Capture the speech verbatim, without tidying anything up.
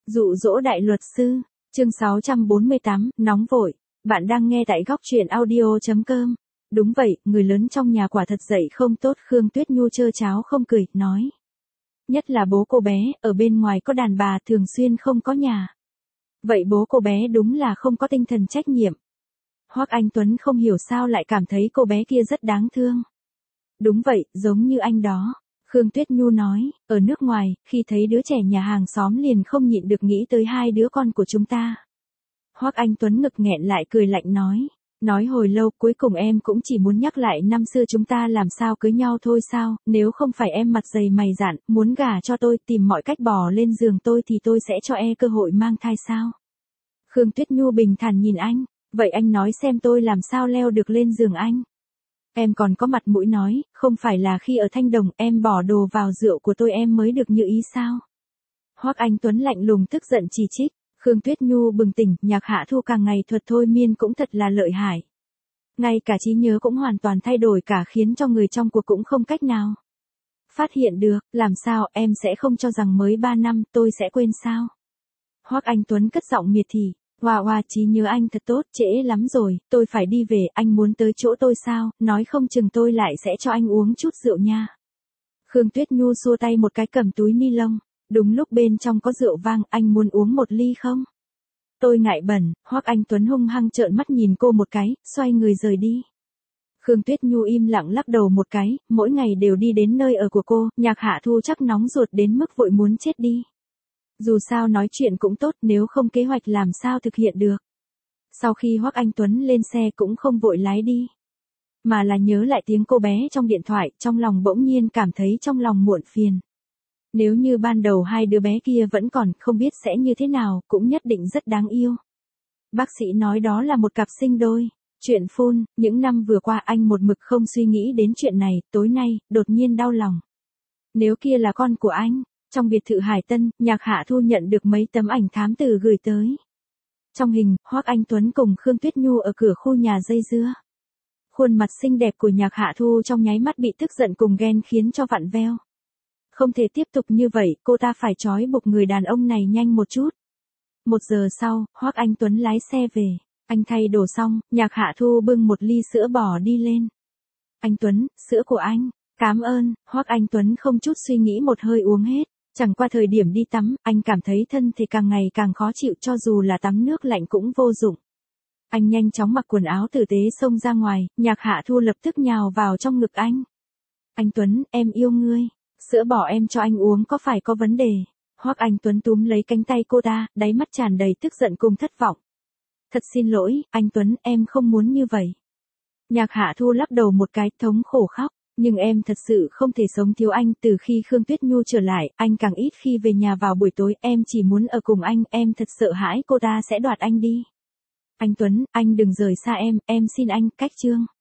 Dụ dỗ đại luật sư, chương sáu trăm bốn mươi tám, nóng vội. Bạn đang nghe tại góc truyện audio chấm com. Đúng vậy, người lớn trong nhà quả thật dạy không tốt. Khương Tuyết Nhu trơ cháo không cười, nói. Nhất là bố cô bé, ở bên ngoài có đàn bà thường xuyên không có nhà. Vậy bố cô bé đúng là không có tinh thần trách nhiệm. Hoắc Anh Tuấn không hiểu sao lại cảm thấy cô bé kia rất đáng thương. Đúng vậy, giống như anh đó. Khương Tuyết Nhu nói, ở nước ngoài, khi thấy đứa trẻ nhà hàng xóm liền không nhịn được nghĩ tới hai đứa con của chúng ta. Hoắc Anh Tuấn ngực nghẹn lại cười lạnh nói, nói hồi lâu cuối cùng em cũng chỉ muốn nhắc lại năm xưa chúng ta làm sao cưới nhau thôi sao, nếu không phải em mặt dày mày dạn, muốn gả cho tôi tìm mọi cách bò lên giường tôi thì tôi sẽ cho e cơ hội mang thai sao. Khương Tuyết Nhu bình thản nhìn anh, vậy anh nói xem tôi làm sao leo được lên giường anh. Em còn có mặt mũi nói, không phải là khi ở Thanh Đồng em bỏ đồ vào rượu của tôi em mới được như ý sao? Hoắc Anh Tuấn lạnh lùng tức giận chỉ trích, Khương Tuyết Nhu bừng tỉnh, Nhạc Hạ Thu càng ngày thuật thôi miên cũng thật là lợi hại. Ngay cả trí nhớ cũng hoàn toàn thay đổi cả khiến cho người trong cuộc cũng không cách nào phát hiện được, làm sao em sẽ không cho rằng mới ba năm tôi sẽ quên sao? Hoắc Anh Tuấn cất giọng miệt thị. Hoa hoa trí nhớ anh thật tốt, trễ lắm rồi, tôi phải đi về, anh muốn tới chỗ tôi sao, nói không chừng tôi lại sẽ cho anh uống chút rượu nha. Khương Tuyết Nhu xua tay một cái cầm túi ni lông, đúng lúc bên trong có rượu vang, anh muốn uống một ly không? Tôi ngại bẩn, Hoắc Anh Tuấn hung hăng trợn mắt nhìn cô một cái, xoay người rời đi. Khương Tuyết Nhu im lặng lắc đầu một cái, mỗi ngày đều đi đến nơi ở của cô, Nhạc Hạ Thu chắc nóng ruột đến mức vội muốn chết đi. Dù sao nói chuyện cũng tốt, nếu không kế hoạch làm sao thực hiện được. Sau khi Hoắc Anh Tuấn lên xe cũng không vội lái đi, mà là nhớ lại tiếng cô bé trong điện thoại, trong lòng bỗng nhiên cảm thấy trong lòng muộn phiền. Nếu như ban đầu hai đứa bé kia vẫn còn, không biết sẽ như thế nào, cũng nhất định rất đáng yêu. Bác sĩ nói đó là một cặp sinh đôi. Chuyện phun, những năm vừa qua anh một mực không suy nghĩ đến chuyện này, tối nay, đột nhiên đau lòng. Nếu kia là con của anh. Trong biệt thự Hải Tân, Nhạc Hạ Thu nhận được mấy tấm ảnh thám tử gửi tới. Trong hình, Hoắc Anh Tuấn cùng Khương Tuyết Nhu ở cửa khu nhà dây dưa. Khuôn mặt xinh đẹp của Nhạc Hạ Thu trong nháy mắt bị tức giận cùng ghen khiến cho vặn veo. Không thể tiếp tục như vậy, cô ta phải trói buộc người đàn ông này nhanh một chút. Một giờ sau, Hoắc Anh Tuấn lái xe về. Anh thay đồ xong, Nhạc Hạ Thu bưng một ly sữa bò đi lên. Anh Tuấn, sữa của anh. Cảm ơn, Hoắc Anh Tuấn không chút suy nghĩ một hơi uống hết. Chẳng qua thời điểm đi tắm, anh cảm thấy thân thể càng ngày càng khó chịu cho dù là tắm nước lạnh cũng vô dụng. Anh nhanh chóng mặc quần áo tử tế xông ra ngoài, Nhạc Hạ Thu lập tức nhào vào trong ngực anh. Anh Tuấn, em yêu ngươi, sữa bò em cho anh uống có phải có vấn đề? Hoắc Anh Tuấn túm lấy cánh tay cô ta, đáy mắt tràn đầy tức giận cùng thất vọng. Thật xin lỗi, anh Tuấn, em không muốn như vậy. Nhạc Hạ Thu lắc đầu một cái, thống khổ khóc. Nhưng em thật sự không thể sống thiếu anh, từ khi Khương Tuyết Nhu trở lại, anh càng ít khi về nhà vào buổi tối, em chỉ muốn ở cùng anh, em thật sợ hãi cô ta sẽ đoạt anh đi. Anh Tuấn, anh đừng rời xa em, em xin anh, cách chương.